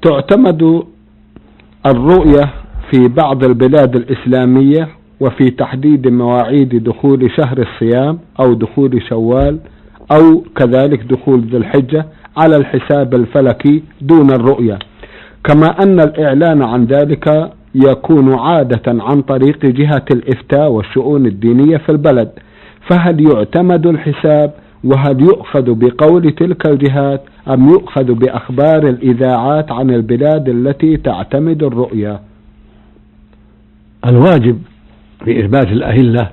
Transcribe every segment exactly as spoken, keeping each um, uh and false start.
تعتمد الرؤية في بعض البلاد الإسلامية وفي تحديد مواعيد دخول شهر الصيام أو دخول شوال أو كذلك دخول ذي الحجة على الحساب الفلكي دون الرؤية، كما أن الإعلان عن ذلك يكون عادة عن طريق جهة الإفتاء والشؤون الدينية في البلد. فهل يعتمد الحساب وهل يؤخذ بقول تلك الجهات أم يؤخذ بأخبار الإذاعات عن البلاد التي تعتمد الرؤية؟ الواجب في إثبات الأهلة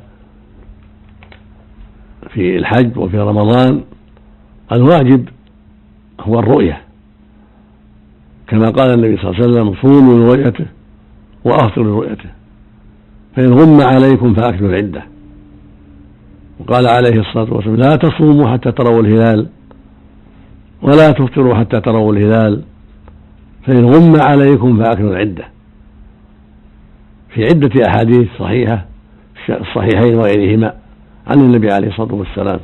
في الحج وفي رمضان، الواجب هو الرؤية، كما قال النبي صلى الله عليه وسلم: صوموا لرؤيته وأفطروا لرؤيته، فإن غم عليكم فأكملوا العدة. وقال عليه الصلاة والسلام: لا تصوموا حتى تروا الهلال ولا تفطروا حتى تروا الهلال، فإن غم عليكم فأكملوا العدة. في عدة أحاديث صحيحة الصحيحين وغيرهما عن النبي عليه الصلاة والسلام.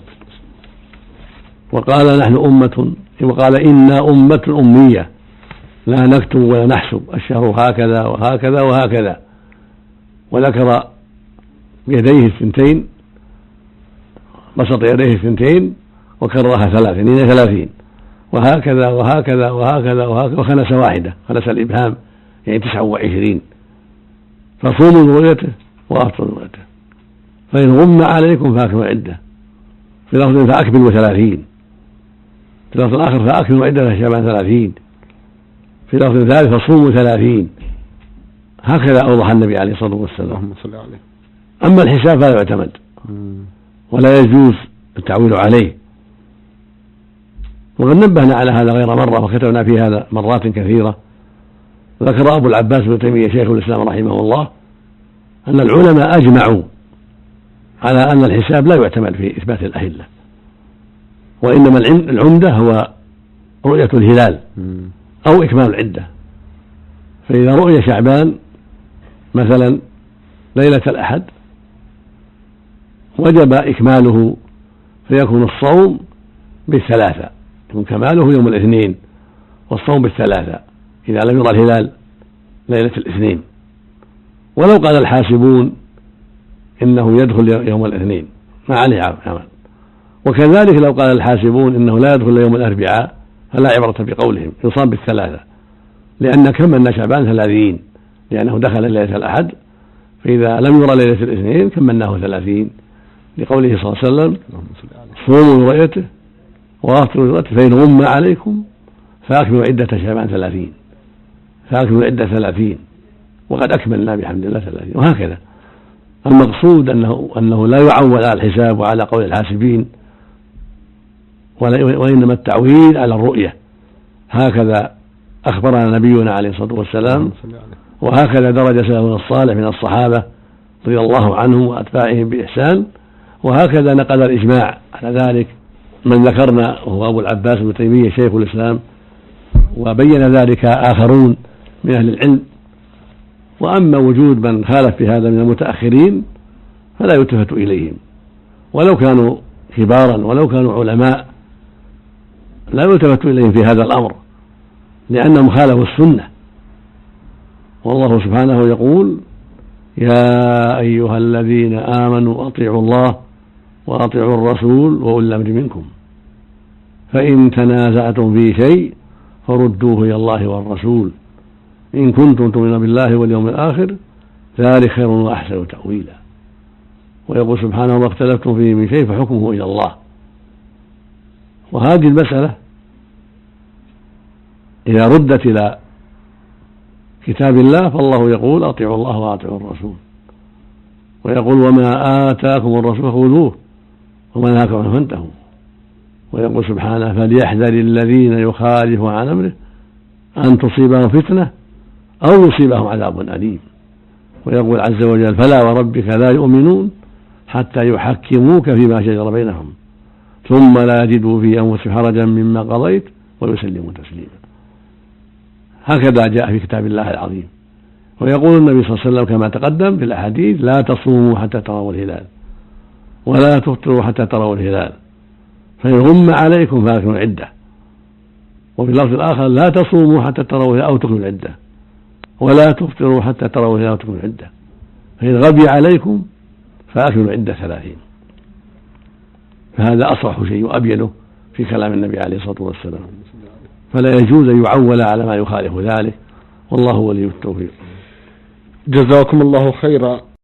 وقال: نحن أمة، وقال: إنا أمة أمية لا نكتب ولا نحسب، الشهر هكذا وهكذا وهكذا، وذكر يديه الثنتين، بسط يديه الثنتين وكررها ثلاثين ثلاثين، وهكذا وهكذا وهكذا وهكذا، وخنس واحدة، خنس الإبهام يعني تسعة وعشرين. فصوموا لرؤيته وأفطروا لرؤيته، فإن غم عليكم فأكملوا العدة. في لفظ فأكملوا ثلاثين، في لفظ آخر فأكملوا عدة شعبان ثلاثين، في لفظ ثالث فصوموا ثلاثين. هكذا أوضح النبي عليه الصلاة والسلام. أما الحساب فلا يعتمد ولا يجوز التعويل عليه، وقد نبهنا على هذا غير مرة وكتبنا في هذا مرات كثيرة. ذكر أبو العباس بن تيمية شيخ الإسلام رحمه الله أن العلماء أجمعوا على أن الحساب لا يعتمد في إثبات الأهلة، وإنما العمدة هو رؤية الهلال أو إكمال العدة. فإذا رؤي شعبان مثلا ليلة الأحد وجب إكماله، فيكون الصوم بالثلاثة، يكون كماله يوم الاثنين والصوم بالثلاثة إذا لم يرى الهلال ليلة الاثنين. ولو قال الحاسبون إنه يدخل يوم الاثنين ما عليه عمل، وكذلك لو قال الحاسبون إنه لا يدخل يوم الأربعاء فلا عبرة بقولهم، يصام بالثلاثة، لأن كملنا شعبان ثلاثين لأنه دخل ليلة الأحد، فإذا لم يرى ليلة الاثنين كملناه ثلاثين لقوله صلى الله عليه وسلم: صوموا لرؤيته وأفطروا لرؤيته، فإن غم عليكم فأكملوا عدة شعبان ثلاثين، فأكملوا عدة ثلاثين، وقد أكملنا بحمد الله ثلاثين. وهكذا المقصود أنه, أنه لا يعول على الحساب وعلى قول الحاسبين، وإنما التعويل على الرؤية. هكذا أخبرنا نبينا عليه الصلاة والسلام، وهكذا درج سلفنا الصالح من الصحابة رضي الله عنهم وأتباعهم بإحسان، وهكذا نقل الإجماع على ذلك من ذكرنا وهو أبو العباس بن تيمية شيخ الإسلام، وبين ذلك آخرون من أهل العلم. وأما وجود من خالف في هذا من المتأخرين فلا يلتفت إليهم، ولو كانوا كبارا ولو كانوا علماء لا يلتفت إليهم في هذا الأمر، لأنهم خالفوا السنة. والله سبحانه يقول: يا أيها الذين آمنوا أطيعوا الله وأطيعوا الرسول وأولي الأمر منكم، فإن تنازعتم في شيء فردوه إلى الله والرسول إن كنتم تؤمنون بالله واليوم الآخر ذلك خير وأحسن تأويلا. ويقول سبحانه: وما اختلفتم فيه من شيء فحكمه إلى الله. وهذه المسألة إذا ردت إلى كتاب الله فالله يقول: أطيعوا الله وأطيعوا الرسول، ويقول: وما آتاكم الرسول خذوه وما نهاكم عنه فانتهوا. ويقول سبحانه: فليحذر الذين يخالفون عن أمره أن تصيبهم فتنة أو يصيبهم عذاب أليم. ويقول عز وجل: فلا وربك لا يؤمنون حتى يحكموك فيما شجر بينهم ثم لا يجدوا في أنفسهم حرجا مما قضيت ويسلموا تسليما. هكذا جاء في كتاب الله العظيم. ويقول النبي صلى الله عليه وسلم كما تقدم في الأحاديث: لا تصوموا حتى تروا الهلال ولا تفطروا حتى تروا الهلال، فإن غم عليكم فأكملوا العدة. وفي اللفظ الآخر لا تصوموا حتى تروا أو تكملوا العدة، ولا تفطروا حتى تروا أو تكملوا العدة، فإن غبي عليكم فأكملوا العدة ثلاثين. فهذا أصرح شيء وأبينه في كلام النبي عليه الصلاة والسلام، فلا يجوز أن يعول على ما يخالف ذلك، والله ولي التوفيق. جزاكم الله خيرا.